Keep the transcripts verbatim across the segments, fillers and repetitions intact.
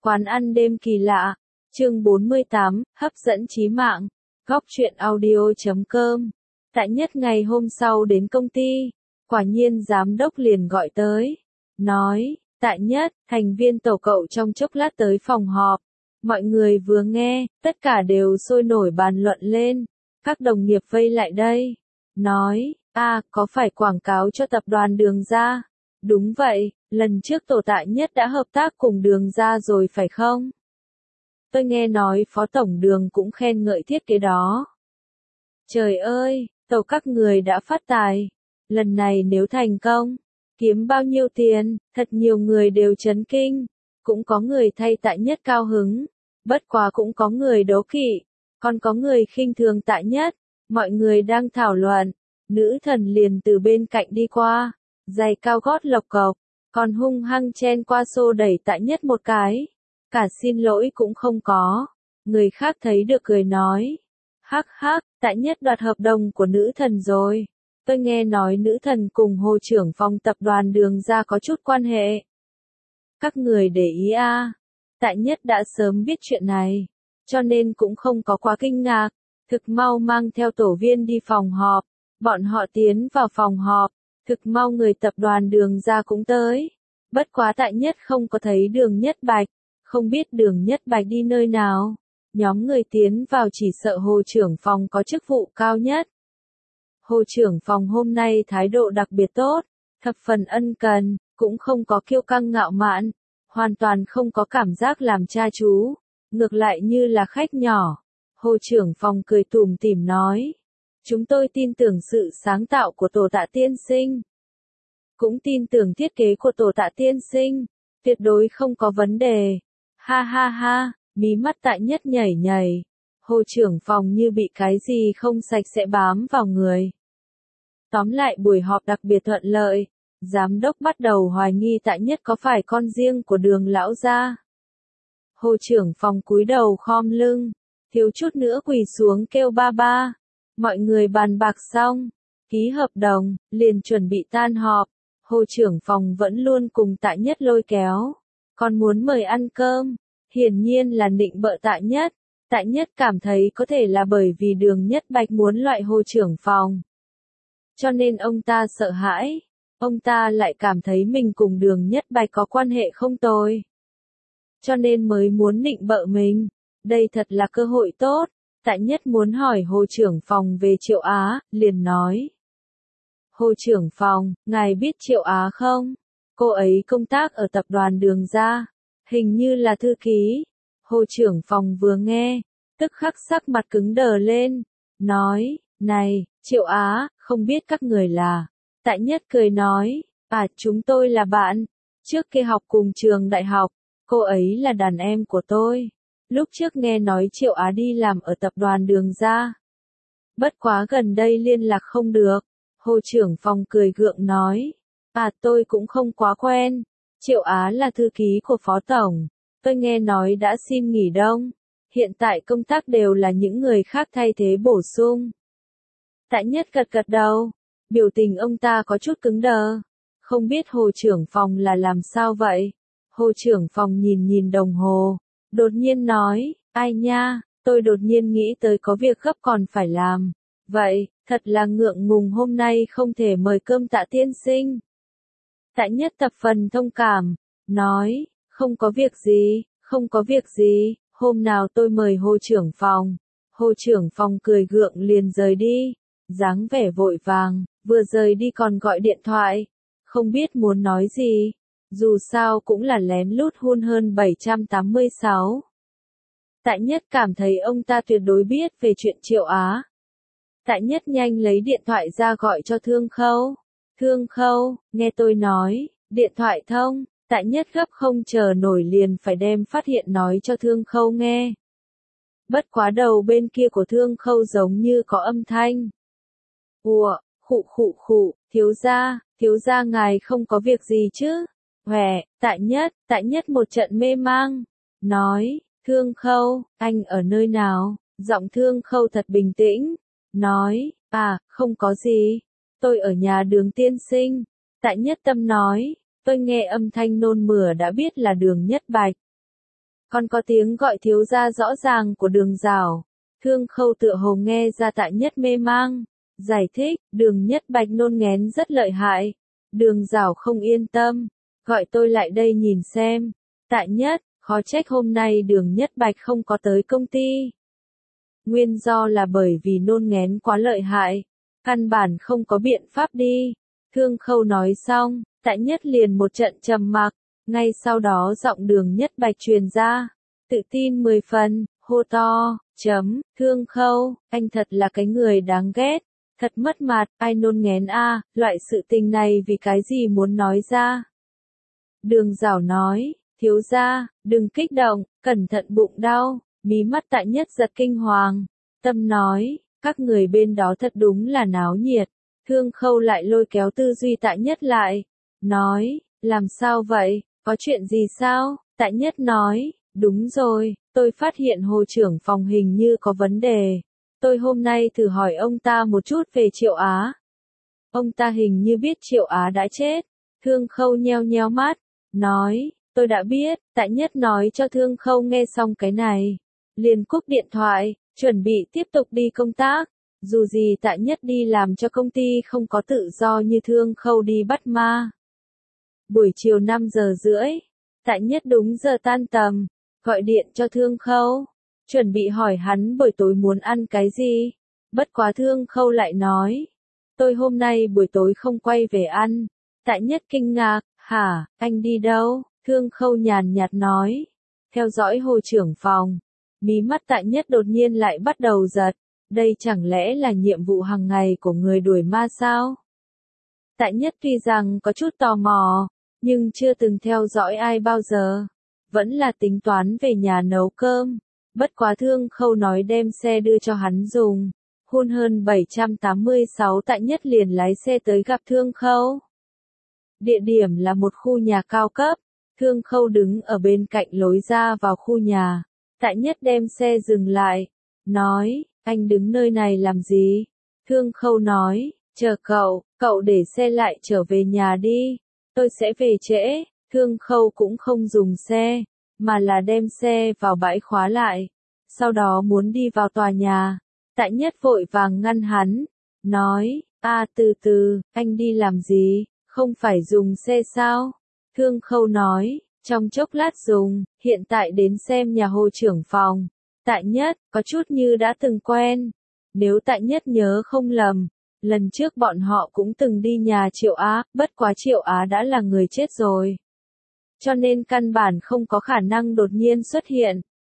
Quán ăn đêm kỳ lạ, chương bốn mươi tám, hấp dẫn chí mạng, góc truyện audio.com. Tại Nhất ngày hôm sau đến công ty, quả nhiên giám đốc liền gọi tới, nói, Tại Nhất, thành viên tổ cậu trong chốc lát tới phòng họp. Mọi người vừa nghe, tất cả đều sôi nổi bàn luận lên, các đồng nghiệp vây lại đây, nói, a, có phải quảng cáo cho tập đoàn Đường Ra? Đúng vậy, lần trước tổ Tại Nhất đã hợp tác cùng Đường Ra rồi phải không? Tôi nghe nói Phó Tổng Đường cũng khen ngợi thiết kế đó. Trời ơi, tổ các người đã phát tài. Lần này nếu thành công, kiếm bao nhiêu tiền, thật nhiều người đều chấn kinh. Cũng có người thay Tại Nhất cao hứng, bất quá cũng có người đố kỵ, còn có người khinh thường Tại Nhất. Mọi người đang thảo luận, nữ thần liền từ bên cạnh đi qua, giày cao gót lộc cộc, còn hung hăng chen qua xô đẩy Tại Nhất một cái. Cả xin lỗi cũng không có. Người khác thấy được cười nói, hắc hắc, Tại Nhất đoạt hợp đồng của nữ thần rồi. Tôi nghe nói nữ thần cùng Hồ trưởng phòng tập đoàn Đường Ra có chút quan hệ. Các người để ý à, Tại Nhất đã sớm biết chuyện này, cho nên cũng không có quá kinh ngạc. Thực mau mang theo tổ viên đi phòng họp, bọn họ tiến vào phòng họp, thực mau người tập đoàn Đường Ra cũng tới. Bất quá Tại Nhất không có thấy Đường Nhất Bạch, không biết Đường Nhất Bạch đi nơi nào. Nhóm người tiến vào chỉ sợ Hồ trưởng phòng có chức vụ cao nhất. Hồ trưởng phòng hôm nay thái độ đặc biệt tốt, thập phần ân cần, cũng không có kiêu căng ngạo mạn, hoàn toàn không có cảm giác làm cha chú, ngược lại như là khách nhỏ. Hồ trưởng phòng cười tủm tỉm nói, chúng tôi tin tưởng sự sáng tạo của tổ Tạ tiên sinh, cũng tin tưởng thiết kế của tổ Tạ tiên sinh, tuyệt đối không có vấn đề. Ha ha ha, mí mắt Tại Nhất nhảy nhảy, Hồ trưởng phòng như bị cái gì không sạch sẽ bám vào người. Tóm lại buổi họp đặc biệt thuận lợi, giám đốc bắt đầu hoài nghi Tại Nhất có phải con riêng của Đường lão gia. Hồ trưởng phòng cúi đầu khom lưng, thiếu chút nữa quỳ xuống kêu ba ba. Mọi người bàn bạc xong, ký hợp đồng, liền chuẩn bị tan họp. Hồ trưởng phòng vẫn luôn cùng Tại Nhất lôi kéo, còn muốn mời ăn cơm, hiển nhiên là nịnh bợ Tại Nhất. Tại Nhất cảm thấy có thể là bởi vì Đường Nhất Bạch muốn loại Hồ trưởng phòng, cho nên ông ta sợ hãi, ông ta lại cảm thấy mình cùng Đường Nhất Bạch có quan hệ không tồi, cho nên mới muốn nịnh bợ mình. Đây thật là cơ hội tốt. Tại Nhất muốn hỏi Hồ trưởng phòng về Triệu Á, liền nói, Hồ trưởng phòng, ngài biết Triệu Á không? Cô ấy công tác ở tập đoàn Đường Ra, hình như là thư ký. Hồ trưởng phòng vừa nghe, tức khắc sắc mặt cứng đờ lên, nói, này, Triệu Á, không biết các người là. Tại Nhất cười nói, à, chúng tôi là bạn, trước kia học cùng trường đại học, cô ấy là đàn em của tôi. Lúc trước nghe nói Triệu Á đi làm ở tập đoàn Đường Ra, bất quá gần đây liên lạc không được. Hồ trưởng phòng cười gượng nói, à, tôi cũng không quá quen. Triệu Á là thư ký của Phó Tổng, tôi nghe nói đã xin nghỉ đông, hiện tại công tác đều là những người khác thay thế bổ sung. Tại Nhất gật gật đầu, biểu tình ông ta có chút cứng đờ, không biết Hồ trưởng phòng là làm sao vậy. Hồ trưởng phòng nhìn nhìn đồng hồ, đột nhiên nói, ai nha, tôi đột nhiên nghĩ tới có việc gấp còn phải làm. Vậy, thật là ngượng ngùng hôm nay không thể mời cơm Tạ tiên sinh. Tại Nhất thập phần thông cảm, nói, không có việc gì, không có việc gì, hôm nào tôi mời Hồ trưởng phòng. Hồ trưởng phòng cười gượng liền rời đi, dáng vẻ vội vàng, vừa rời đi còn gọi điện thoại, không biết muốn nói gì, dù sao cũng là lén lút hun hơn bảy trăm tám mươi sáu. Tại Nhất cảm thấy ông ta tuyệt đối biết về chuyện Triệu Á. Tại Nhất nhanh lấy điện thoại ra gọi cho Thương Khâu. Thương Khâu, nghe tôi nói, điện thoại thông. Tại Nhất gấp không chờ nổi liền phải đem phát hiện nói cho Thương Khâu nghe. Bất quá đầu bên kia của Thương Khâu giống như có âm thanh. Ủa, khụ khụ khụ, thiếu gia, thiếu gia ngài không có việc gì chứ? Hòe, Tại Nhất, Tại Nhất một trận mê mang. Nói, Thương Khâu, anh ở nơi nào? Giọng Thương Khâu thật bình tĩnh. Nói, à, không có gì. Tôi ở nhà Đường tiên sinh. Tại Nhất tâm nói, tôi nghe âm thanh nôn mửa đã biết là Đường Nhất Bạch. Còn có tiếng gọi thiếu gia rõ ràng của Đường Dảo. Thương Khâu tựa hồ nghe ra Tại Nhất mê mang. Giải thích, Đường Nhất Bạch nôn nghén rất lợi hại. Đường Dảo không yên tâm. Gọi tôi lại đây nhìn xem. Tại Nhất, khó trách hôm nay Đường Nhất Bạch không có tới công ty. Nguyên do là bởi vì nôn nghén quá lợi hại. Căn bản không có biện pháp đi. Thương Khâu nói xong, Tại Nhất liền một trận trầm mặc. Ngay sau đó giọng Đường Nhất Bạch truyền ra. Tự tin mười phần, hô to, chấm, Thương Khâu, anh thật là cái người đáng ghét. Thật mất mặt, ai nôn nghén a, loại sự tình này vì cái gì muốn nói ra. Đường Dảo nói, thiếu gia, đừng kích động, cẩn thận bụng đau, mí mắt Tại Nhất giật kinh hoàng. Tâm nói, các người bên đó thật đúng là náo nhiệt. Thương Khâu lại lôi kéo tư duy Tại Nhất lại. Nói, làm sao vậy, có chuyện gì sao? Tại Nhất nói, đúng rồi, tôi phát hiện Hồ trưởng phòng hình như có vấn đề. Tôi hôm nay thử hỏi ông ta một chút về Triệu Á. Ông ta hình như biết Triệu Á đã chết. Thương Khâu nheo nheo mắt, nói, tôi đã biết. Tại Nhất nói cho Thương Khâu nghe xong cái này. Liền cúp điện thoại, chuẩn bị tiếp tục đi công tác. Dù gì Tại Nhất đi làm cho công ty không có tự do như Thương Khâu đi bắt ma. Buổi chiều năm giờ rưỡi, Tại Nhất đúng giờ tan tầm, gọi điện cho Thương Khâu, chuẩn bị hỏi hắn buổi tối muốn ăn cái gì. Bất quá Thương Khâu lại nói, tôi hôm nay buổi tối không quay về ăn. Tại Nhất kinh ngạc, hả, anh đi đâu? Thương Khâu nhàn nhạt nói, theo dõi Hồ trưởng phòng. Mí mắt Tại Nhất đột nhiên lại bắt đầu giật, đây chẳng lẽ là nhiệm vụ hàng ngày của người đuổi ma sao? Tại Nhất tuy rằng có chút tò mò, nhưng chưa từng theo dõi ai bao giờ. Vẫn là tính toán về nhà nấu cơm. Bất quá Thương Khâu nói đem xe đưa cho hắn dùng. Hun hơn bảy trăm tám mươi sáu Tại Nhất liền lái xe tới gặp Thương Khâu. Địa điểm là một khu nhà cao cấp. Thương Khâu đứng ở bên cạnh lối ra vào khu nhà. Tại Nhất đem xe dừng lại. Nói, anh đứng nơi này làm gì? Thương Khâu nói, chờ cậu, cậu để xe lại trở về nhà đi. Tôi sẽ về trễ. Thương Khâu cũng không dùng xe, mà là đem xe vào bãi khóa lại. Sau đó muốn đi vào tòa nhà. Tại Nhất vội vàng ngăn hắn. Nói, a từ từ, anh đi làm gì? Không phải dùng xe sao? Thương Khâu nói, trong chốc lát dùng, hiện tại đến xem nhà Hồ trưởng phòng. Tại Nhất, có chút như đã từng quen. Nếu Tại Nhất nhớ không lầm, lần trước bọn họ cũng từng đi nhà Triệu Á, bất quá Triệu Á đã là người chết rồi. Cho nên căn bản không có khả năng đột nhiên xuất hiện.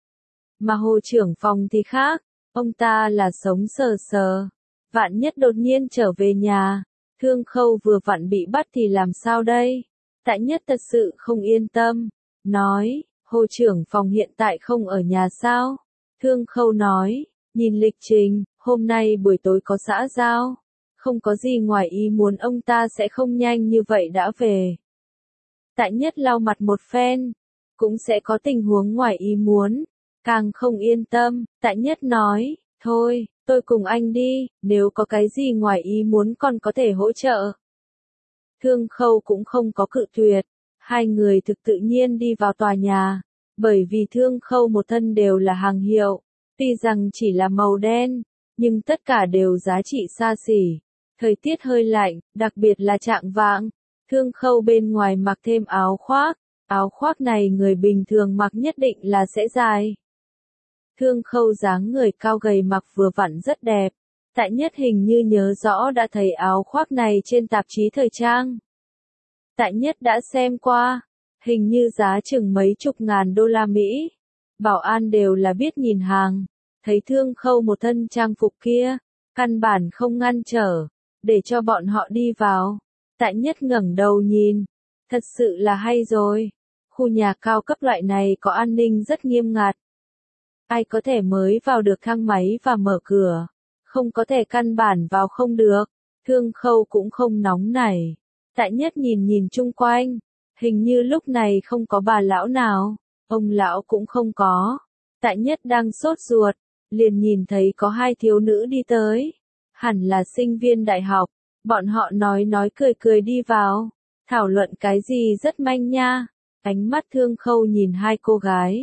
Mà Hồ trưởng phòng thì khác, ông ta là sống sờ sờ. Vạn nhất đột nhiên trở về nhà, Thương Khâu vừa vặn bị bắt thì làm sao đây? Tại Nhất thật sự không yên tâm. Nói, Hồ trưởng phòng hiện tại không ở nhà sao? Thương Khâu nói, nhìn lịch trình, hôm nay buổi tối có xã giao. Không có gì ngoài ý muốn ông ta sẽ không nhanh như vậy đã về. Tại Nhất lau mặt một phen, cũng sẽ có tình huống ngoài ý muốn. Càng không yên tâm, Tại Nhất nói, thôi, tôi cùng anh đi, nếu có cái gì ngoài ý muốn còn có thể hỗ trợ. Thương Khâu cũng không có cự tuyệt, hai người thực tự nhiên đi vào tòa nhà, bởi vì Thương Khâu một thân đều là hàng hiệu, tuy rằng chỉ là màu đen, nhưng tất cả đều giá trị xa xỉ. Thời tiết hơi lạnh, đặc biệt là chạng vạng, Thương Khâu bên ngoài mặc thêm áo khoác, áo khoác này người bình thường mặc nhất định là sẽ dài. Thương Khâu dáng người cao gầy mặc vừa vặn rất đẹp. Tại Nhất hình như nhớ rõ đã thấy áo khoác này trên tạp chí thời trang. Tại Nhất đã xem qua, hình như giá chừng mấy chục ngàn đô la Mỹ. Bảo an đều là biết nhìn hàng, thấy Thương Khâu một thân trang phục kia, căn bản không ngăn trở, để cho bọn họ đi vào. Tại Nhất ngẩng đầu nhìn, thật sự là hay rồi. Khu nhà cao cấp loại này có an ninh rất nghiêm ngặt. Ai có thể mới vào được thang máy và mở cửa, không có thể căn bản vào không được. Thương Khâu cũng không nóng nảy. Tại Nhất nhìn nhìn chung quanh, hình như lúc này không có bà lão nào, ông lão cũng không có. Tại Nhất đang sốt ruột, liền nhìn thấy có hai thiếu nữ đi tới, hẳn là sinh viên đại học, bọn họ nói nói cười cười đi vào, thảo luận cái gì rất manh nha. Ánh mắt Thương Khâu nhìn hai cô gái,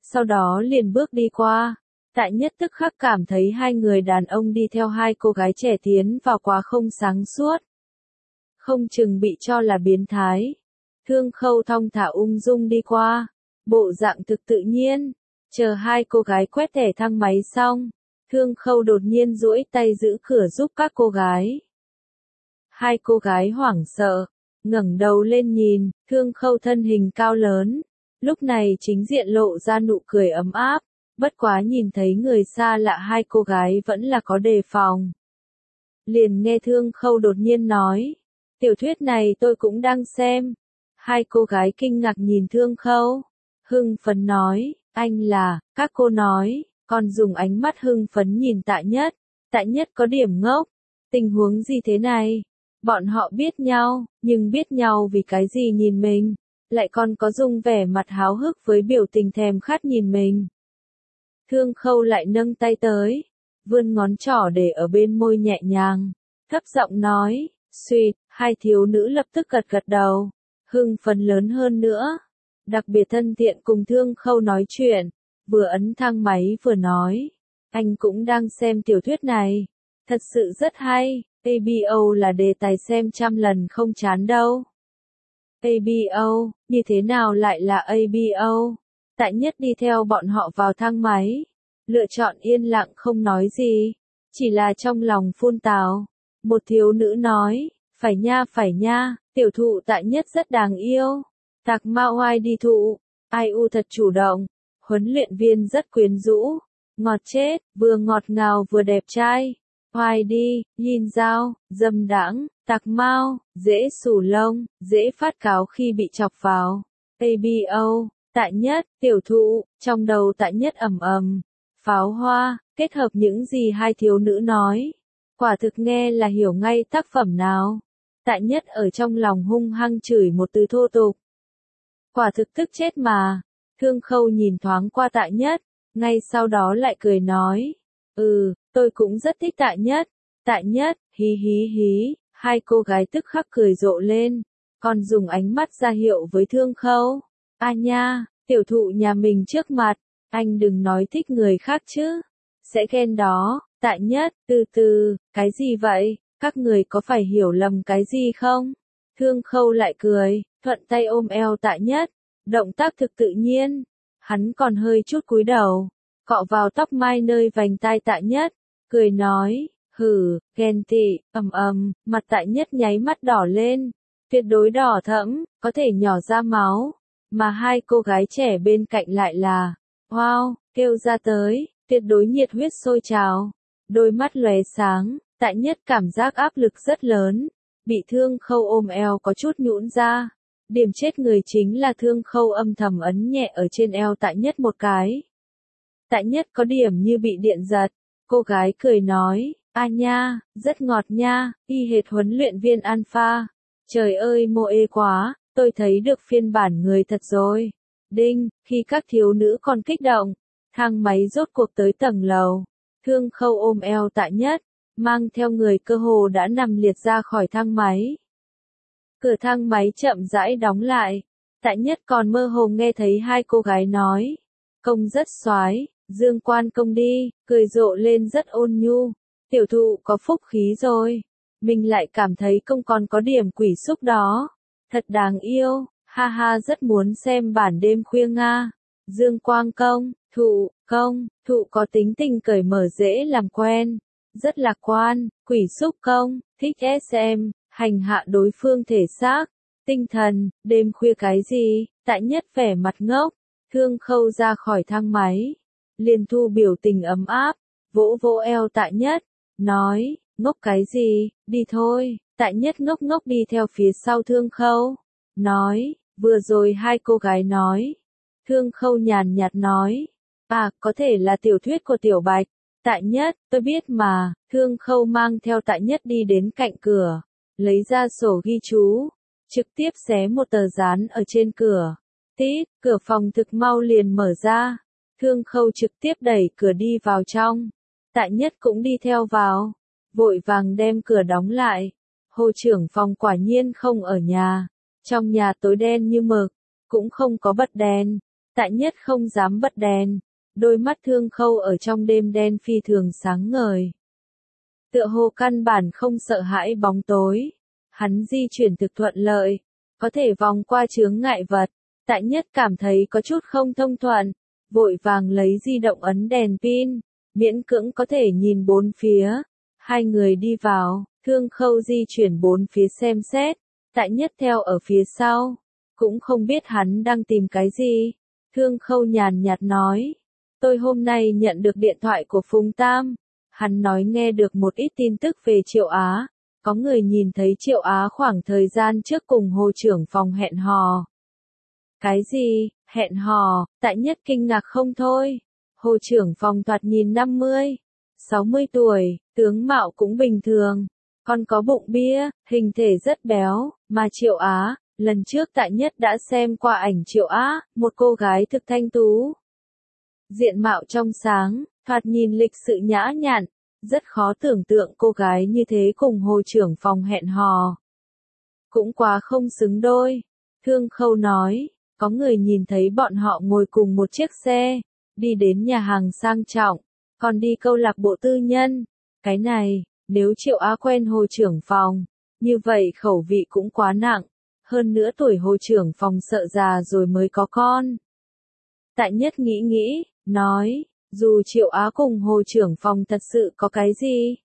sau đó liền bước đi qua. Tại Nhất tức khắc cảm thấy hai người đàn ông đi theo hai cô gái trẻ tiến vào quá không sáng suốt. Không chừng bị cho là biến thái. Thương Khâu thong thả ung dung đi qua, bộ dạng thực tự nhiên, chờ hai cô gái quét thẻ thang máy xong, Thương Khâu đột nhiên duỗi tay giữ cửa giúp các cô gái. Hai cô gái hoảng sợ, ngẩng đầu lên nhìn, Thương Khâu thân hình cao lớn, lúc này chính diện lộ ra nụ cười ấm áp, bất quá nhìn thấy người xa lạ hai cô gái vẫn là có đề phòng. Liền nghe Thương Khâu đột nhiên nói, tiểu thuyết này tôi cũng đang xem. Hai cô gái kinh ngạc nhìn Thương Khâu, hưng phấn nói, anh là, các cô nói, còn dùng ánh mắt hưng phấn nhìn Tạ Nhất. Tạ Nhất có điểm ngốc, tình huống gì thế này? Bọn họ biết nhau, nhưng biết nhau vì cái gì nhìn mình, lại còn có dùng vẻ mặt háo hức với biểu tình thèm khát nhìn mình. Thương Khâu lại nâng tay tới, vươn ngón trỏ để ở bên môi nhẹ nhàng, thấp giọng nói, suýt, hai thiếu nữ lập tức gật gật đầu, hưng phấn lớn hơn nữa, đặc biệt thân thiện cùng Thương Khâu nói chuyện, vừa ấn thang máy vừa nói, anh cũng đang xem tiểu thuyết này, thật sự rất hay, a bê o là đề tài xem trăm lần không chán đâu. a bê o, như thế nào lại là a bê o? Tạ Nhất đi theo bọn họ vào thang máy, lựa chọn yên lặng không nói gì, chỉ là trong lòng phun tào. Một thiếu nữ nói, phải nha phải nha, tiểu thụ Tạ Nhất rất đáng yêu. Tạc Ma Oai đi thụ, ai u thật chủ động, huấn luyện viên rất quyến rũ, ngọt chết, vừa ngọt ngào vừa đẹp trai. Oai đi, Yin Giao, dâm đãng, Tạc Mao, dễ xù lông, dễ phát cáo khi bị chọc vào. a bê o, Tạ Nhất, tiểu thụ, trong đầu Tạ Nhất ầm ầm, pháo hoa, kết hợp những gì hai thiếu nữ nói. Quả thực nghe là hiểu ngay tác phẩm nào. Tạ Nhất ở trong lòng hung hăng chửi một từ thô tục. Quả thực tức chết mà. Thương Khâu nhìn thoáng qua Tạ Nhất, ngay sau đó lại cười nói. Ừ, tôi cũng rất thích Tạ Nhất. Tạ Nhất, hí hí hí, hai cô gái tức khắc cười rộ lên, còn dùng ánh mắt ra hiệu với Thương Khâu. A nha, tiểu thụ nhà mình trước mặt, anh đừng nói thích người khác chứ. Sẽ ghen đó. Tạ Nhất, từ từ, cái gì vậy, các người có phải hiểu lầm cái gì không? Thương Khâu lại cười, thuận tay ôm eo Tạ Nhất, động tác thực tự nhiên, hắn còn hơi chút cúi đầu, cọ vào tóc mai nơi vành tai Tạ Nhất, cười nói, hừ, ghen tị, ầm ầm, mặt Tạ Nhất nháy mắt đỏ lên, tuyệt đối đỏ thẫm, có thể nhỏ ra máu, mà hai cô gái trẻ bên cạnh lại là, wow, kêu ra tới, tuyệt đối nhiệt huyết sôi trào. Đôi mắt lóe sáng, Tạ Nhất cảm giác áp lực rất lớn, bị Thương Khâu ôm eo có chút nhũn ra. Điểm chết người chính là Thương Khâu âm thầm ấn nhẹ ở trên eo Tạ Nhất một cái. Tạ Nhất có điểm như bị điện giật, cô gái cười nói, a nha, rất ngọt nha, y hệt huấn luyện viên Alpha. Trời ơi mô ê quá, tôi thấy được phiên bản người thật rồi. Đinh, khi các thiếu nữ còn kích động, thang máy rốt cuộc tới tầng lầu. Thương Khâu ôm eo Tạ Nhất, mang theo người cơ hồ đã nằm liệt ra khỏi thang máy. Cửa thang máy chậm rãi đóng lại, Tạ Nhất còn mơ hồ nghe thấy hai cô gái nói, công rất soái, Dương Quan công đi, cười rộ lên rất ôn nhu, tiểu thụ có phúc khí rồi, mình lại cảm thấy công còn có điểm quỷ xúc đó, thật đáng yêu, ha ha rất muốn xem bản đêm khuya Nga, Dương Quang công. Thụ, công, thụ có tính tình cởi mở dễ làm quen, rất lạc quan, quỷ xúc công, thích ét em, hành hạ đối phương thể xác, tinh thần, đêm khuya cái gì, Tạ Nhất vẻ mặt ngốc, Thương Khâu ra khỏi thang máy, liền thu biểu tình ấm áp, vỗ vỗ eo Tạ Nhất, nói, ngốc cái gì, đi thôi, Tạ Nhất ngốc ngốc đi theo phía sau Thương Khâu, nói, vừa rồi hai cô gái nói, Thương Khâu nhàn nhạt nói, à, có thể là tiểu thuyết của Tiểu Bạch. Tạ Nhất, tôi biết mà. Thương Khâu mang theo Tạ Nhất đi đến cạnh cửa, lấy ra sổ ghi chú, trực tiếp xé một tờ dán ở trên cửa. Tít, cửa phòng thực mau liền mở ra. Thương Khâu trực tiếp đẩy cửa đi vào trong. Tạ Nhất cũng đi theo vào, vội vàng đem cửa đóng lại. Hồ trưởng phòng quả nhiên không ở nhà. Trong nhà tối đen như mực, cũng không có bật đèn. Tại Nhất không dám bật đèn, đôi mắt Thương Khâu ở trong đêm đen phi thường sáng ngời. Tựa hồ căn bản không sợ hãi bóng tối, hắn di chuyển thực thuận lợi, có thể vòng qua chướng ngại vật. Tại Nhất cảm thấy có chút không thông thuận, vội vàng lấy di động ấn đèn pin, miễn cưỡng có thể nhìn bốn phía. Hai người đi vào, Thương Khâu di chuyển bốn phía xem xét, Tại Nhất theo ở phía sau, cũng không biết hắn đang tìm cái gì. Thương Khâu nhàn nhạt nói, tôi hôm nay nhận được điện thoại của Phùng Tam, hắn nói nghe được một ít tin tức về Triệu Á, có người nhìn thấy Triệu Á khoảng thời gian trước cùng Hồ trưởng phòng hẹn hò. Cái gì, hẹn hò? Tại Nhất kinh ngạc không thôi. Hồ trưởng phòng thoạt nhìn năm mươi, sáu mươi tuổi, tướng mạo cũng bình thường, còn có bụng bia, hình thể rất béo, mà Triệu Á, lần trước Tại Nhất đã xem qua ảnh Triệu Á, một cô gái thực thanh tú. Diện mạo trong sáng, thoạt nhìn lịch sự nhã nhặn, rất khó tưởng tượng cô gái như thế cùng Hồ trưởng phòng hẹn hò. Cũng quá không xứng đôi. Thương Khâu nói, có người nhìn thấy bọn họ ngồi cùng một chiếc xe, đi đến nhà hàng sang trọng, còn đi câu lạc bộ tư nhân. Cái này, nếu Triệu Á quen Hồ trưởng phòng, như vậy khẩu vị cũng quá nặng, hơn nữa tuổi Hồ trưởng phòng sợ già rồi mới có con. Tại Nhất nghĩ nghĩ, nói, dù Triệu Á cùng Hồ trưởng phòng thật sự có cái gì,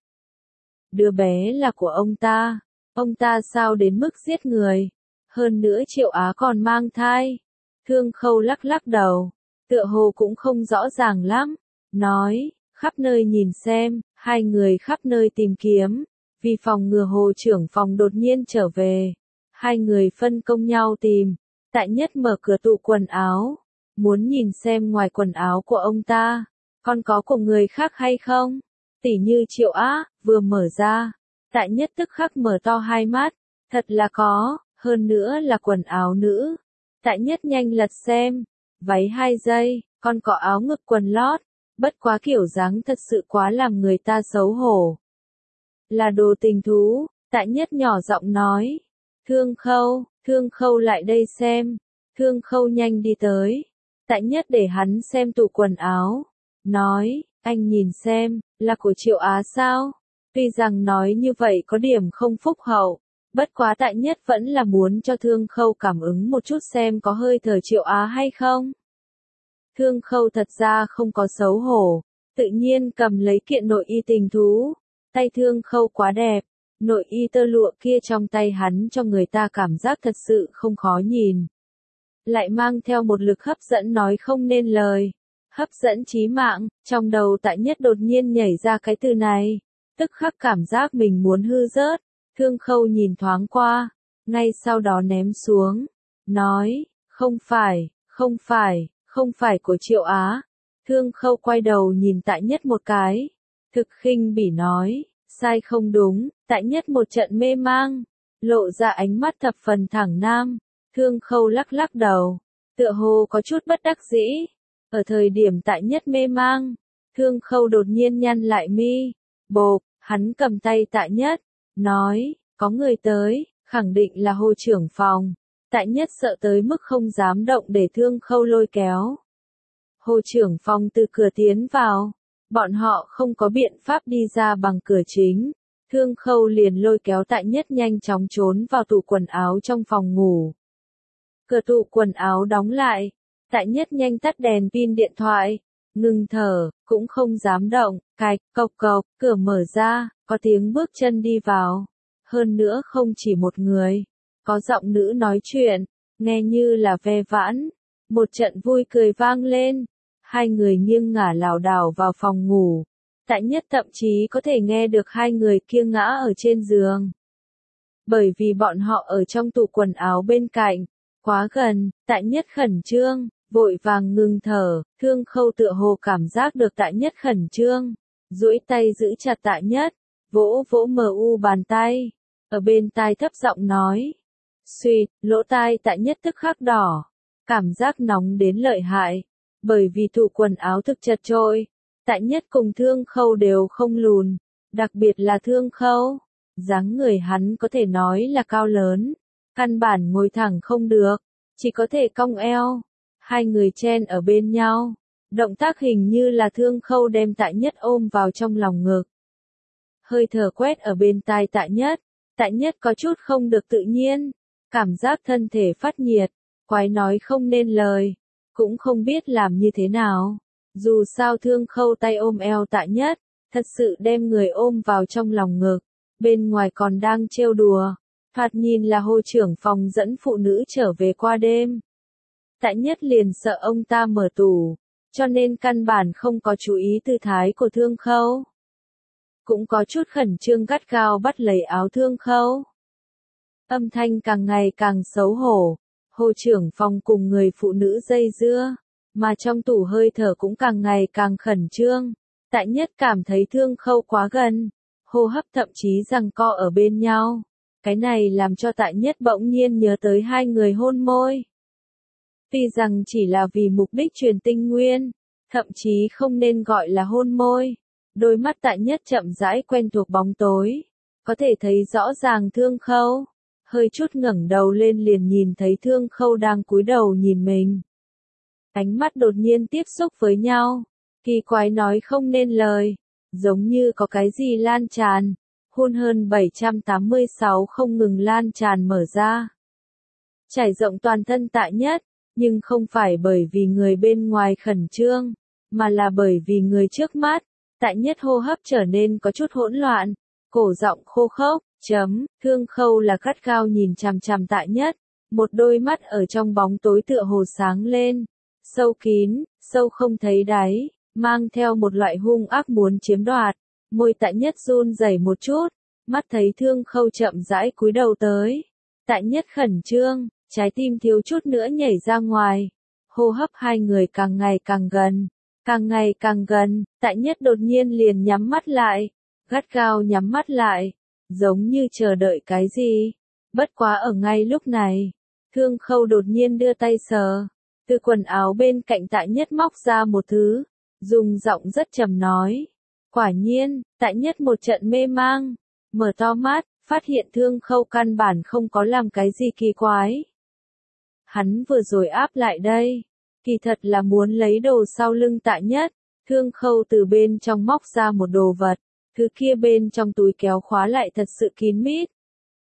đứa bé là của ông ta, ông ta sao đến mức giết người, hơn nữa Triệu Á còn mang thai. Thương Khâu lắc lắc đầu, tựa hồ cũng không rõ ràng lắm, nói, khắp nơi nhìn xem, hai người khắp nơi tìm kiếm, vì phòng ngừa Hồ trưởng phòng đột nhiên trở về. Hai người phân công nhau tìm, Tại Nhất mở cửa tủ quần áo, muốn nhìn xem ngoài quần áo của ông ta, còn có của người khác hay không, tỉ như Triệu Á, vừa mở ra, Tại Nhất tức khắc mở to hai mắt, thật là có, hơn nữa là quần áo nữ. Tại Nhất nhanh lật xem, váy hai giây, còn có áo ngực quần lót, bất quá kiểu dáng thật sự quá làm người ta xấu hổ. Là đồ tình thú, Tại Nhất nhỏ giọng nói. Thương Khâu, Thương Khâu lại đây xem. Thương Khâu nhanh đi tới. Tại Nhất để hắn xem tủ quần áo. Nói, anh nhìn xem, là của Triệu Á sao? Tuy rằng nói như vậy có điểm không phúc hậu, bất quá Tại Nhất vẫn là muốn cho Thương Khâu cảm ứng một chút xem có hơi thở Triệu Á hay không. Thương Khâu thật ra không có xấu hổ, tự nhiên cầm lấy kiện nội y tình thú. Tay Thương Khâu quá đẹp, nội y tơ lụa kia trong tay hắn cho người ta cảm giác thật sự không khó nhìn. Lại mang theo một lực hấp dẫn nói không nên lời. Hấp dẫn chí mạng, trong đầu Tại Nhất đột nhiên nhảy ra cái từ này, tức khắc cảm giác mình muốn hư rớt. Thương Khâu nhìn thoáng qua, ngay sau đó ném xuống, nói, không phải, không phải, không phải của Triệu Á. Thương Khâu quay đầu nhìn Tại Nhất một cái, thực khinh bỉ nói, sai không đúng. Tại Nhất một trận mê mang, lộ ra ánh mắt thập phần thẳng nam. Thương Khâu lắc lắc đầu, tựa hồ có chút bất đắc dĩ. Ở thời điểm Tại Nhất mê mang, Thương Khâu đột nhiên nhăn lại mi, bộp, hắn cầm tay Tại Nhất, nói, có người tới, khẳng định là Hồ trưởng phòng. Tại Nhất sợ tới mức không dám động để Thương Khâu lôi kéo. Hồ trưởng phòng từ cửa tiến vào, bọn họ không có biện pháp đi ra bằng cửa chính. Thương Khâu liền lôi kéo Tại Nhất nhanh chóng trốn vào tủ quần áo trong phòng ngủ. Cửa tủ quần áo đóng lại, Tại Nhất nhanh tắt đèn pin điện thoại, ngừng thở, cũng không dám động, cạch, cộc cộc, cửa mở ra, có tiếng bước chân đi vào. Hơn nữa không chỉ một người, có giọng nữ nói chuyện, nghe như là ve vãn, một trận vui cười vang lên. Hai người nghiêng ngả lảo đảo vào phòng ngủ. Tại Nhất thậm chí có thể nghe được hai người kia ngã ở trên giường. Bởi vì bọn họ ở trong tủ quần áo bên cạnh, quá gần, Tại Nhất khẩn trương, vội vàng ngừng thở. Thương Khâu tựa hồ cảm giác được Tại Nhất khẩn trương, duỗi tay giữ chặt Tại Nhất, vỗ vỗ mờ u bàn tay, ở bên tai thấp giọng nói. Suýt, lỗ tai Tại Nhất tức khắc đỏ, cảm giác nóng đến lợi hại, bởi vì tủ quần áo thực chật chội. Tại Nhất cùng Thương Khâu đều không lùn, đặc biệt là Thương Khâu, dáng người hắn có thể nói là cao lớn, căn bản ngồi thẳng không được, chỉ có thể cong eo. Hai người chen ở bên nhau. Động tác hình như là Thương Khâu đem Tạ Nhất ôm vào trong lòng ngực. Hơi thở quét ở bên tai Tạ Nhất. Tạ Nhất có chút không được tự nhiên. Cảm giác thân thể phát nhiệt. Quái nói không nên lời. Cũng không biết làm như thế nào. Dù sao Thương Khâu tay ôm eo Tạ Nhất. Thật sự đem người ôm vào trong lòng ngực. Bên ngoài còn đang trêu đùa. Thoạt nhìn là Hồ trưởng phòng dẫn phụ nữ trở về qua đêm. Tạ Nhất liền sợ ông ta mở tủ. Cho nên căn bản không có chú ý tư thái của Thương Khâu. Cũng có chút khẩn trương gắt gao bắt lấy áo Thương Khâu. Âm thanh càng ngày càng xấu hổ. Hồ trưởng phòng cùng người phụ nữ dây dưa. Mà trong tủ hơi thở cũng càng ngày càng khẩn trương. Tạ Nhất cảm thấy Thương Khâu quá gần. Hô hấp thậm chí giằng co ở bên nhau. Cái này làm cho Tạ Nhất bỗng nhiên nhớ tới hai người hôn môi. Tuy rằng chỉ là vì mục đích truyền tinh nguyên, thậm chí không nên gọi là hôn môi. Đôi mắt Tạ Nhất chậm rãi quen thuộc bóng tối. Có thể thấy rõ ràng Thương Khâu. Hơi chút ngẩng đầu lên liền nhìn thấy Thương Khâu đang cúi đầu nhìn mình. Ánh mắt đột nhiên tiếp xúc với nhau. Kỳ quái nói không nên lời. Giống như có cái gì lan tràn. Hôn hơn bảy trăm tám mươi sáu không ngừng lan tràn mở ra. Trải rộng toàn thân Tạ Nhất. Nhưng không phải bởi vì người bên ngoài khẩn trương. Mà là bởi vì người trước mắt. Tạ Nhất hô hấp trở nên có chút hỗn loạn. Cổ giọng khô khốc. Chấm, Thương Khâu là gắt gao nhìn chằm chằm Tạ Nhất. Một đôi mắt ở trong bóng tối tựa hồ sáng lên. Sâu kín, sâu không thấy đáy. Mang theo một loại hung ác muốn chiếm đoạt. Môi Tạ Nhất run rẩy một chút. Mắt thấy Thương Khâu chậm rãi cúi đầu tới. Tạ Nhất khẩn trương, trái tim thiếu chút nữa nhảy ra ngoài. Hô hấp hai người càng ngày càng gần. Càng ngày càng gần, Tạ Nhất đột nhiên liền nhắm mắt lại. Gắt gao nhắm mắt lại. Giống như chờ đợi cái gì. Bất quá ở ngay lúc này. Thương Khâu đột nhiên đưa tay sờ. Từ quần áo bên cạnh Tạ Nhất móc ra một thứ. Dùng giọng rất trầm nói. Quả nhiên, Tạ Nhất một trận mê mang. Mở to mắt, phát hiện Thương Khâu căn bản không có làm cái gì kỳ quái. Hắn vừa rồi áp lại đây. Kỳ thật là muốn lấy đồ sau lưng Tạ Nhất. Thương Khâu từ bên trong móc ra một đồ vật. Thứ kia bên trong túi kéo khóa lại thật sự kín mít.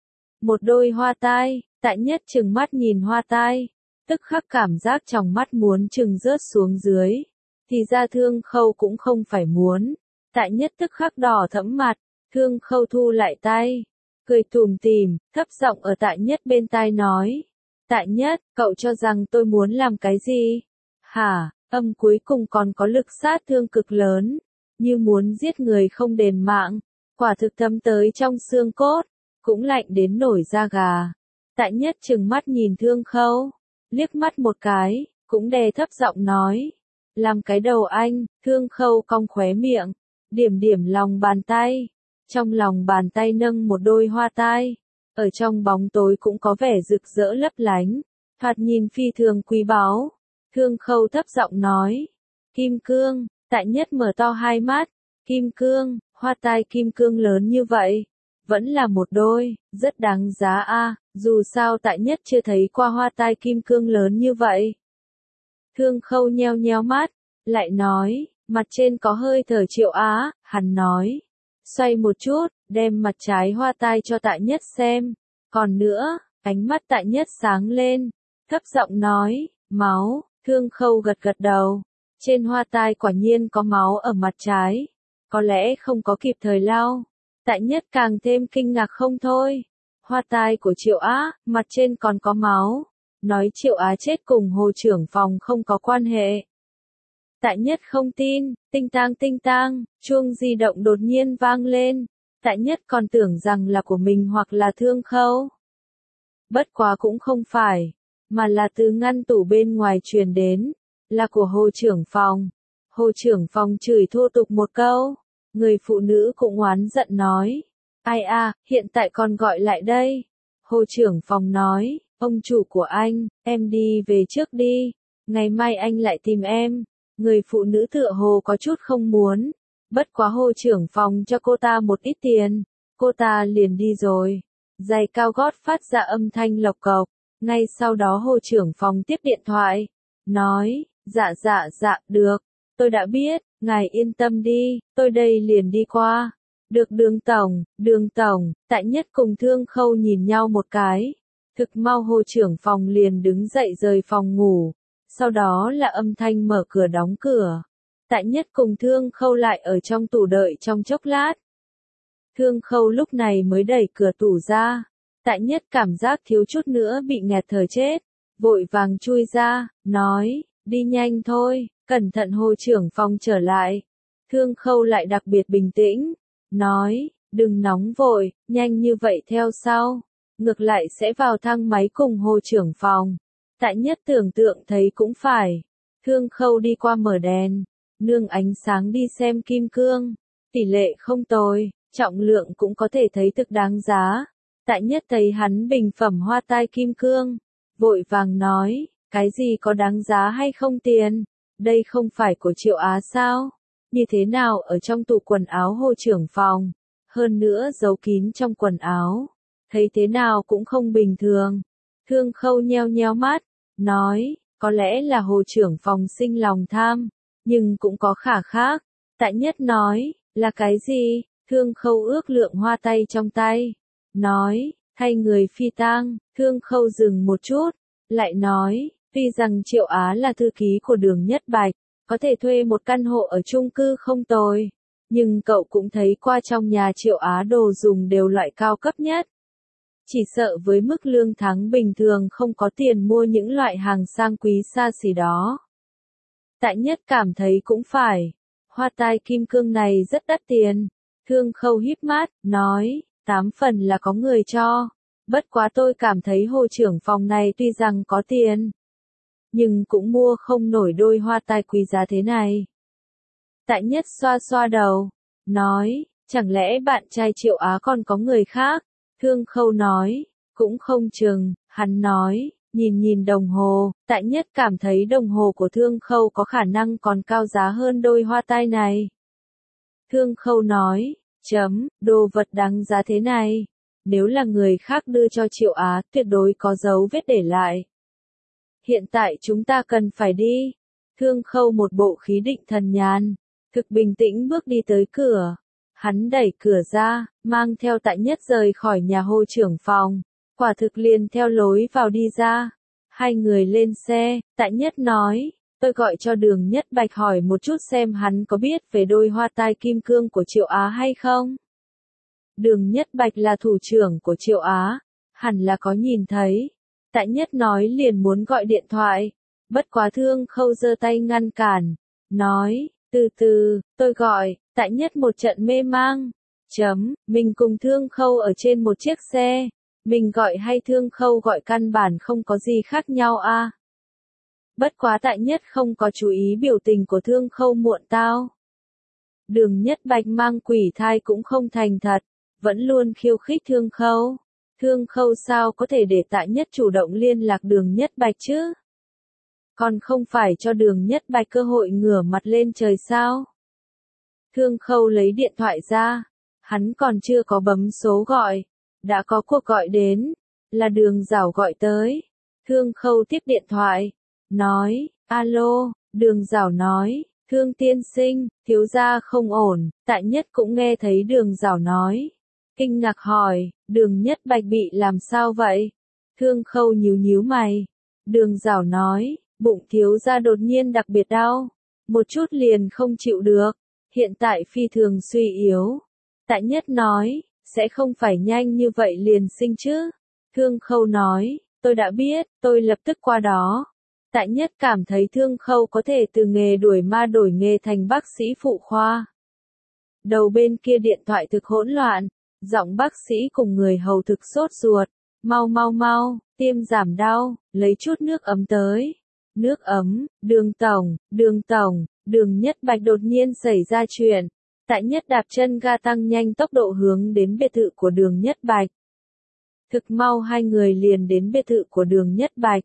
Một đôi hoa tai. Tạ Nhất trừng mắt nhìn hoa tai. Tức khắc cảm giác trong mắt muốn trừng rớt xuống dưới. Thì ra Thương Khâu cũng không phải muốn. Tạ Nhất tức khắc đỏ thẫm mặt. Thương Khâu thu lại tay. Cười tủm tỉm, thấp giọng ở Tạ Nhất bên tai nói. Tạ Nhất, cậu cho rằng tôi muốn làm cái gì? Hả, âm cuối cùng còn có lực sát thương cực lớn. Như muốn giết người không đền mạng. Quả thực thấm tới trong xương cốt. Cũng lạnh đến nổi da gà. Tạ Nhất trừng mắt nhìn Thương Khâu. Liếc mắt một cái, cũng đè thấp giọng nói. Làm cái đầu anh, Thương Khâu cong khóe miệng. Điểm điểm lòng bàn tay. Trong lòng bàn tay nâng một đôi hoa tai. Ở trong bóng tối cũng có vẻ rực rỡ lấp lánh. Thoạt nhìn phi thường quý báu. Thương Khâu thấp giọng nói. Kim cương. Tạ Nhất mở to hai mắt. Kim cương, hoa tai kim cương lớn như vậy. Vẫn là một đôi, rất đáng giá a. Dù sao Tạ Nhất chưa thấy qua hoa tai kim cương lớn như vậy. Thương Khâu nheo nheo mắt. Lại nói, mặt trên có hơi thở Triệu Á. Hắn nói. Xoay một chút, đem mặt trái hoa tai cho Tạ Nhất xem. Còn nữa, ánh mắt Tạ Nhất sáng lên. Thấp giọng nói, máu. Thương Khâu gật gật đầu. Trên hoa tai quả nhiên có máu ở mặt trái. Có lẽ không có kịp thời lau. Tạ Nhất càng thêm kinh ngạc không thôi. Hoa tai của Triệu Á, mặt trên còn có máu. Nói Triệu Á chết cùng Hồ trưởng phòng không có quan hệ. Tạ Nhất không tin, tinh tang tinh tang, chuông di động đột nhiên vang lên. Tạ Nhất còn tưởng rằng là của mình hoặc là Thương Khâu. Bất quá cũng không phải, mà là từ ngăn tủ bên ngoài truyền đến. Là của Hồ trưởng phòng. Hồ trưởng phòng chửi thô tục một câu. Người phụ nữ cũng oán giận nói. Ai à, hiện tại còn gọi lại đây. Hồ trưởng phòng nói, ông chủ của anh, em đi về trước đi. Ngày mai anh lại tìm em. Người phụ nữ tựa hồ có chút không muốn. Bất quá Hồ trưởng phòng cho cô ta một ít tiền. Cô ta liền đi rồi. Giày cao gót phát ra âm thanh lộc cộc. Ngay sau đó Hồ trưởng phòng tiếp điện thoại. nói, dạ dạ dạ, được, tôi đã biết, ngài yên tâm đi, tôi đây liền đi qua. Được Đường tổng, Đường tổng, Tại Nhất cùng Thương Khâu nhìn nhau một cái. Thực mau Hồ trưởng phòng liền đứng dậy rời phòng ngủ, sau đó là âm thanh mở cửa đóng cửa. Tại Nhất cùng Thương Khâu lại ở trong tủ đợi trong chốc lát. Thương Khâu lúc này mới đẩy cửa tủ ra. Tại Nhất cảm giác thiếu chút nữa bị nghẹt thở chết, vội vàng chui ra, nói, đi nhanh thôi, cẩn thận Hồ trưởng phòng trở lại. Thương Khâu lại đặc biệt bình tĩnh, nói, đừng nóng vội, nhanh như vậy theo sau, ngược lại sẽ vào thang máy cùng Hồ trưởng phòng. Tại Nhất tưởng tượng thấy cũng phải. Thương Khâu đi qua mở đèn, nương ánh sáng đi xem kim cương, tỷ lệ không tồi, trọng lượng cũng có thể thấy thực đáng giá. Tại Nhất thấy hắn bình phẩm hoa tai kim cương, vội vàng nói, cái gì có đáng giá hay không tiền, đây không phải của Triệu Á sao, như thế nào ở trong tủ quần áo Hồ trưởng phòng, hơn nữa giấu kín trong quần áo, thấy thế nào cũng không bình thường. Thương Khâu nheo nheo mắt, nói, có lẽ là Hồ trưởng phòng sinh lòng tham, nhưng cũng có khả khác. Tại Nhất nói, là cái gì? Thương Khâu ước lượng hoa tay trong tay, nói, thay người phi tang. Thương Khâu dừng một chút, lại nói, tuy rằng Triệu Á là thư ký của Đường Nhất Bạch, có thể thuê một căn hộ ở chung cư không tồi, nhưng cậu cũng thấy qua trong nhà Triệu Á đồ dùng đều loại cao cấp nhất. Chỉ sợ với mức lương tháng bình thường không có tiền mua những loại hàng sang quý xa xỉ đó. Tại Nhất cảm thấy cũng phải, hoa tai kim cương này rất đắt tiền. Thương Khâu híp mắt, nói, tám phần là có người cho, bất quá tôi cảm thấy Hồ trưởng phòng này tuy rằng có tiền, nhưng cũng mua không nổi đôi hoa tai quý giá thế này. Tại Nhất xoa xoa đầu, nói, chẳng lẽ bạn trai Triệu Á còn có người khác? Thương Khâu nói, cũng không chừng. Hắn nói, nhìn nhìn đồng hồ, Tại Nhất cảm thấy đồng hồ của Thương Khâu có khả năng còn cao giá hơn đôi hoa tai này. Thương Khâu nói, chấm, đồ vật đáng giá thế này, nếu là người khác đưa cho Triệu Á tuyệt đối có dấu vết để lại. Hiện tại chúng ta cần phải đi. Thương Khâu một bộ khí định thần nhàn, thực bình tĩnh bước đi tới cửa. Hắn đẩy cửa ra, mang theo Tại Nhất rời khỏi nhà Hồ trưởng phòng, quả thực liền theo lối vào đi ra. Hai người lên xe, Tại Nhất nói, tôi gọi cho Đường Nhất Bạch hỏi một chút xem hắn có biết về đôi hoa tai kim cương của Triệu Á hay không. Đường Nhất Bạch là thủ trưởng của Triệu Á, hẳn là có nhìn thấy. Tại Nhất nói liền muốn gọi điện thoại, bất quá Thương Khâu giơ tay ngăn cản, nói, từ từ, tôi gọi. Tại Nhất một trận mê mang, chấm, mình cùng Thương Khâu ở trên một chiếc xe, mình gọi hay Thương Khâu gọi căn bản không có gì khác nhau a. À? Bất quá Tại Nhất không có chú ý biểu tình của Thương Khâu muộn tao. Đường Nhất Bạch mang quỷ thai cũng không thành thật, vẫn luôn khiêu khích Thương Khâu. Thương Khâu sao có thể để Tại Nhất chủ động liên lạc Đường Nhất Bạch chứ? Còn không phải cho Đường Nhất Bạch cơ hội ngửa mặt lên trời sao? Thương Khâu lấy điện thoại ra, hắn còn chưa có bấm số gọi, đã có cuộc gọi đến, là Đường Giảo gọi tới. Thương Khâu tiếp điện thoại, nói, alo. Đường Giảo nói, Thương tiên sinh, thiếu gia không ổn. Tại Nhất cũng nghe thấy Đường Giảo nói, kinh ngạc hỏi, Đường Nhất Bạch bị làm sao vậy? Thương Khâu nhíu nhíu mày. Đường Giảo nói, bụng thiếu gia đột nhiên đặc biệt đau, một chút liền không chịu được, hiện tại phi thường suy yếu. Tại Nhất nói, sẽ không phải nhanh như vậy liền sinh chứ? Thương Khâu nói, tôi đã biết, tôi lập tức qua đó. Tại Nhất cảm thấy Thương Khâu có thể từ nghề đuổi ma đổi nghề thành bác sĩ phụ khoa. Đầu bên kia điện thoại thực hỗn loạn, giọng bác sĩ cùng người hầu thực sốt ruột, mau mau mau, tiêm giảm đau, lấy chút nước ấm tới. Nước ấm, Đường tổng, Đường tổng, Đường Nhất Bạch đột nhiên xảy ra chuyện. Tại Nhất đạp chân ga tăng nhanh tốc độ hướng đến biệt thự của Đường Nhất Bạch. Thực mau hai người liền đến biệt thự của Đường Nhất Bạch.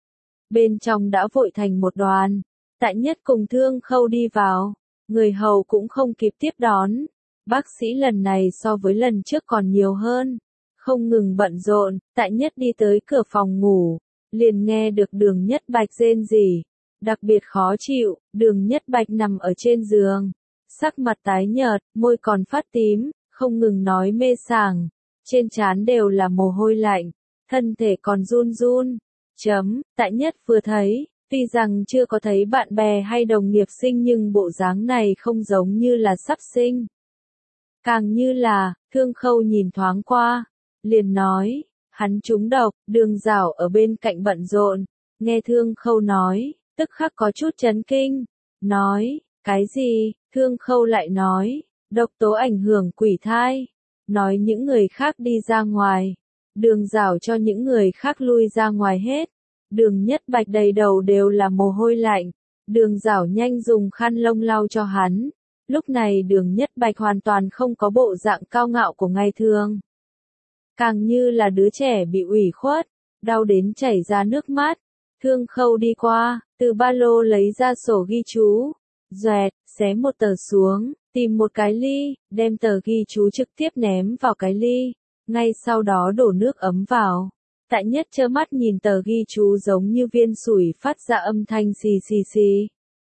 Bên trong đã vội thành một đoàn. Tại Nhất cùng Thương Khâu đi vào, người hầu cũng không kịp tiếp đón. Bác sĩ lần này so với lần trước còn nhiều hơn, không ngừng bận rộn. Tại Nhất đi tới cửa phòng ngủ, liền nghe được Đường Nhất Bạch rên rỉ, Đặc biệt khó chịu, Đường Nhất Bạch nằm ở trên giường. Sắc mặt tái nhợt, môi còn phát tím, không ngừng nói mê sảng. Trên trán đều là mồ hôi lạnh, thân thể còn run run. Chấm, Tại Nhất vừa thấy, tuy rằng chưa có thấy bạn bè hay đồng nghiệp sinh nhưng bộ dáng này không giống như là sắp sinh. Càng như là, Thương Khâu nhìn thoáng qua, liền nói, hắn trúng độc. Đường Giảo ở bên cạnh bận rộn, nghe Thương Khâu nói, tức khắc có chút chấn kinh, nói, cái gì? Thương Khâu lại nói, độc tố ảnh hưởng quỷ thai, nói những người khác đi ra ngoài. Đường Giảo cho những người khác lui ra ngoài hết. Đường Nhất Bạch đầy đầu đều là mồ hôi lạnh, Đường Giảo nhanh dùng khăn lông lau cho hắn. Lúc này Đường Nhất Bạch hoàn toàn không có bộ dạng cao ngạo của ngày thường. Càng như là đứa trẻ bị ủy khuất, đau đến chảy ra nước mắt. Thương Khâu đi qua, từ ba lô lấy ra sổ ghi chú, doẹt, xé một tờ xuống, tìm một cái ly, đem tờ ghi chú trực tiếp ném vào cái ly, ngay sau đó đổ nước ấm vào. Tại Nhất trơ mắt nhìn tờ ghi chú giống như viên sủi phát ra âm thanh xì xì xì.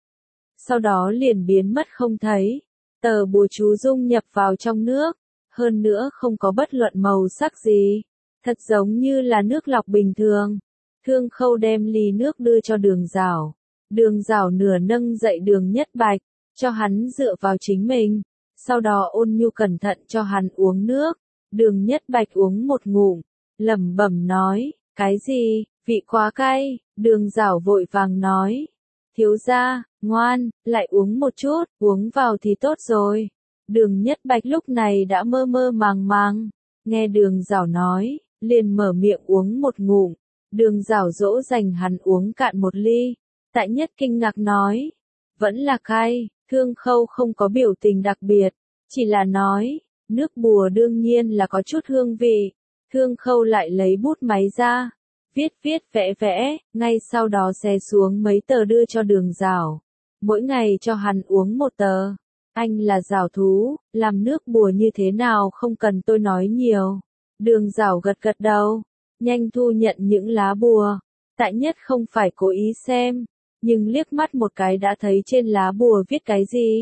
Sau đó liền biến mất không thấy, tờ bùa chú dung nhập vào trong nước, hơn nữa không có bất luận màu sắc gì, thật giống như là nước lọc bình thường. Thương Khâu đem ly nước đưa cho Đường Giảo. Đường Giảo nửa nâng dậy Đường Nhất Bạch, cho hắn dựa vào chính mình, sau đó ôn nhu cẩn thận cho hắn uống nước. Đường Nhất Bạch uống một ngụm, lẩm bẩm nói, cái gì, vị quá cay. Đường Giảo vội vàng nói, thiếu gia, ngoan, lại uống một chút, uống vào thì tốt rồi. Đường Nhất Bạch lúc này đã mơ mơ màng màng, nghe Đường Giảo nói, liền mở miệng uống một ngụm. Đường Giảo dỗ dành hắn uống cạn một ly. Tại Nhất kinh ngạc nói, vẫn là cay. Thương Khâu không có biểu tình đặc biệt, chỉ là nói, nước bùa đương nhiên là có chút hương vị. Thương Khâu lại lấy bút máy ra, viết viết vẽ vẽ, ngay sau đó xé xuống mấy tờ đưa cho Đường Giảo. Mỗi ngày cho hắn uống một tờ. Anh là giảo thú, làm nước bùa như thế nào không cần tôi nói nhiều. Đường Giảo gật gật đầu, nhanh thu nhận những lá bùa. Tại Nhất không phải cố ý xem, nhưng liếc mắt một cái đã thấy trên lá bùa viết cái gì.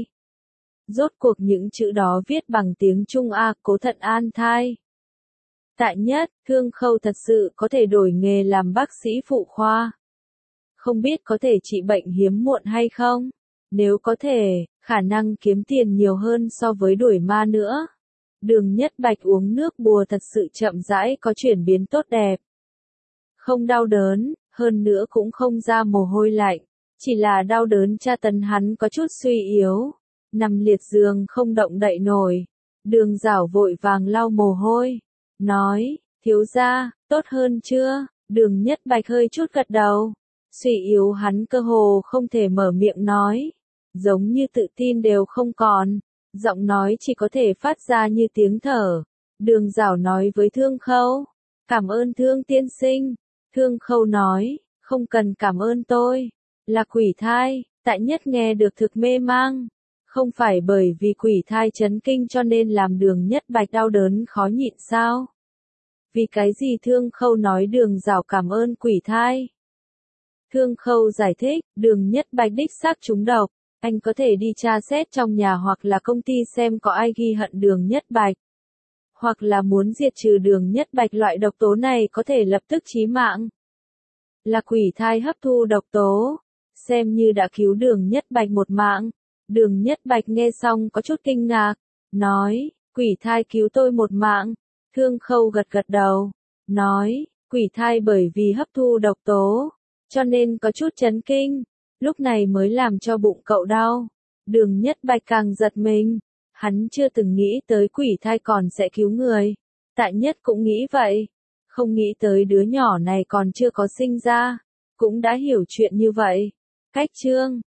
Rốt cuộc những chữ đó viết bằng tiếng Trung A, cố thận an thai. Tại Nhất, Thương Khâu thật sự có thể đổi nghề làm bác sĩ phụ khoa. Không biết có thể trị bệnh hiếm muộn hay không? Nếu có thể, khả năng kiếm tiền nhiều hơn so với đuổi ma nữa. Đường Nhất Bạch uống nước bùa thật sự chậm rãi có chuyển biến tốt đẹp. Không đau đớn, hơn nữa cũng không ra mồ hôi lạnh, chỉ là đau đớn tra tấn hắn có chút suy yếu, nằm liệt giường không động đậy nổi. Đường Giảo vội vàng lau mồ hôi, nói, thiếu gia, tốt hơn chưa? Đường Nhất Bạch hơi chút gật đầu, suy yếu hắn cơ hồ không thể mở miệng nói, giống như tự tin đều không còn, giọng nói chỉ có thể phát ra như tiếng thở. Đường Giảo nói với Thương Khâu, cảm ơn Thương tiên sinh. Thương Khâu nói, không cần cảm ơn tôi, là quỷ thai. Tại Nhất nghe được thực mê mang, không phải bởi vì quỷ thai chấn kinh cho nên làm Đường Nhất Bạch đau đớn khó nhịn sao? Vì cái gì Thương Khâu nói Đường Giảo cảm ơn quỷ thai? Thương Khâu giải thích, Đường Nhất Bạch đích xác trúng độc, anh có thể đi tra xét trong nhà hoặc là công ty xem có ai ghi hận Đường Nhất Bạch. Hoặc là muốn diệt trừ Đường Nhất Bạch, loại độc tố này có thể lập tức chí mạng. Là quỷ thai hấp thu độc tố, xem như đã cứu Đường Nhất Bạch một mạng. Đường Nhất Bạch nghe xong có chút kinh ngạc, nói, quỷ thai cứu tôi một mạng. Thương Khâu gật gật đầu, nói, quỷ thai bởi vì hấp thu độc tố, cho nên có chút chấn kinh, lúc này mới làm cho bụng cậu đau. Đường Nhất Bạch càng giật mình, hắn chưa từng nghĩ tới quỷ thai còn sẽ cứu người. Tại Nhất cũng nghĩ vậy, không nghĩ tới đứa nhỏ này còn chưa có sinh ra, cũng đã hiểu chuyện như vậy. Cách chương